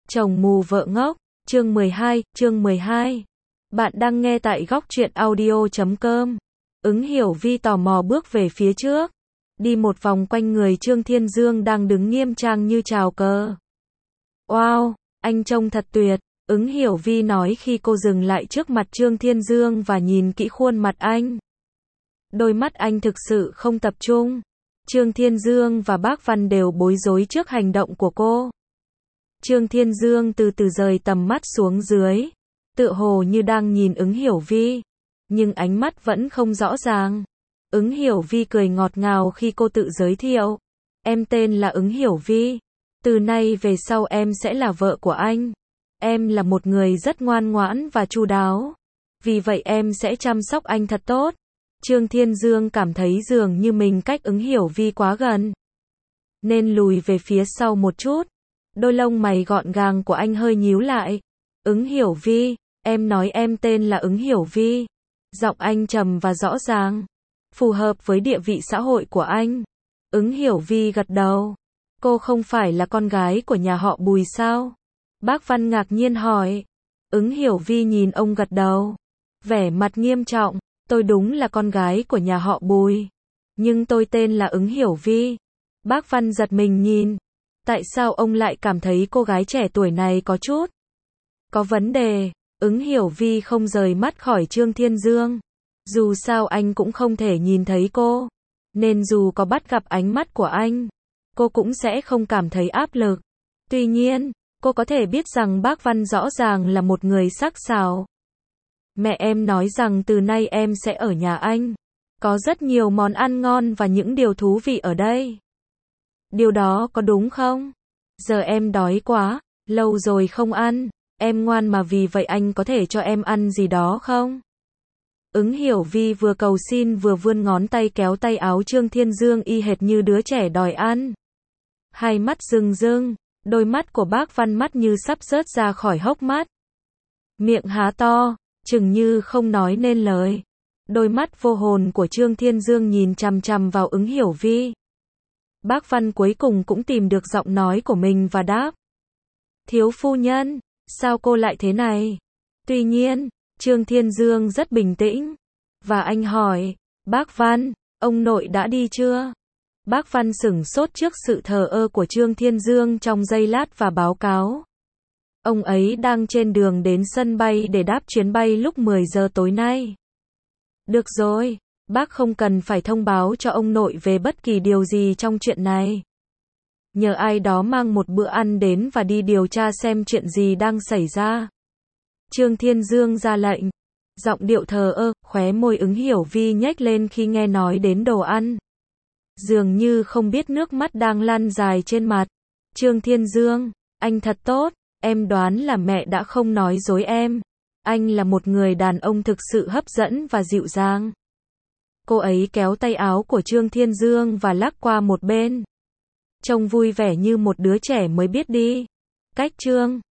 Chồng mù vợ ngốc, chương 12. Bạn đang nghe tại góc truyện audio.com. Ứng Hiểu Vi tò mò bước về phía trước, đi một vòng quanh người Trương Thiên Dương đang đứng nghiêm trang như chào cờ. Wow, anh trông thật tuyệt, Ứng Hiểu Vi nói khi cô dừng lại trước mặt Trương Thiên Dương và nhìn kỹ khuôn mặt anh. Đôi mắt anh thực sự không tập trung. Trương Thiên Dương và bác Văn đều bối rối trước hành động của cô. Trương Thiên Dương từ từ rời tầm mắt xuống dưới, tựa hồ như đang nhìn Ứng Hiểu Vi, nhưng ánh mắt vẫn không rõ ràng. Ứng Hiểu Vi cười ngọt ngào khi cô tự giới thiệu. Em tên là Ứng Hiểu Vi. Từ nay về sau em sẽ là vợ của anh. Em là một người rất ngoan ngoãn và chu đáo. Vì vậy em sẽ chăm sóc anh thật tốt. Trương Thiên Dương cảm thấy dường như mình cách Ứng Hiểu Vi quá gần, nên lùi về phía sau một chút. Đôi lông mày gọn gàng của anh hơi nhíu lại. Ứng Hiểu Vi, em nói em tên là Ứng Hiểu Vi. Giọng anh trầm và rõ ràng, phù hợp với địa vị xã hội của anh. Ứng Hiểu Vi gật đầu. Cô không phải là con gái của nhà họ Bùi sao? Bác Văn ngạc nhiên hỏi. Ứng Hiểu Vi nhìn ông gật đầu, vẻ mặt nghiêm trọng. Tôi đúng là con gái của nhà họ Bùi, nhưng tôi tên là Ứng Hiểu Vi. Bác Văn giật mình nhìn. Tại sao ông lại cảm thấy cô gái trẻ tuổi này có vấn đề? Ứng Hiểu Vi không rời mắt khỏi Trương Thiên Dương. Dù sao anh cũng không thể nhìn thấy cô, nên dù có bắt gặp ánh mắt của anh, cô cũng sẽ không cảm thấy áp lực. Tuy nhiên, cô có thể biết rằng bác Văn rõ ràng là một người sắc sảo. Mẹ em nói rằng từ nay em sẽ ở nhà anh. Có rất nhiều món ăn ngon và những điều thú vị ở đây. Điều đó có đúng không? Giờ em đói quá, lâu rồi không ăn. Em ngoan mà, vì vậy anh có thể cho em ăn gì đó không? Ứng Hiểu Vi vừa cầu xin vừa vươn ngón tay kéo tay áo Trương Thiên Dương y hệt như đứa trẻ đòi ăn. Hai mắt rưng rưng, đôi mắt của bác Văn mắt như sắp rớt ra khỏi hốc mắt. Miệng há to, chừng như không nói nên lời. Đôi mắt vô hồn của Trương Thiên Dương nhìn chằm chằm vào Ứng Hiểu Vi. Bác Văn cuối cùng cũng tìm được giọng nói của mình và đáp. Thiếu phu nhân, sao cô lại thế này? Tuy nhiên, Trương Thiên Dương rất bình tĩnh. Và anh hỏi, bác Văn, ông nội đã đi chưa? Bác Văn sửng sốt trước sự thờ ơ của Trương Thiên Dương trong giây lát và báo cáo. Ông ấy đang trên đường đến sân bay để đáp chuyến bay lúc 10 giờ tối nay. Được rồi, bác không cần phải thông báo cho ông nội về bất kỳ điều gì trong chuyện này. Nhờ ai đó mang một bữa ăn đến và đi điều tra xem chuyện gì đang xảy ra. Trương Thiên Dương ra lệnh. Giọng điệu thờ ơ, khóe môi Ứng Hiểu Vi nhếch lên khi nghe nói đến đồ ăn. Dường như không biết nước mắt đang lan dài trên mặt. Trương Thiên Dương, anh thật tốt. Em đoán là mẹ đã không nói dối em. Anh là một người đàn ông thực sự hấp dẫn và dịu dàng. Cô ấy kéo tay áo của Trương Thiên Dương và lắc qua một bên. Trông vui vẻ như một đứa trẻ mới biết đi. Cách Trương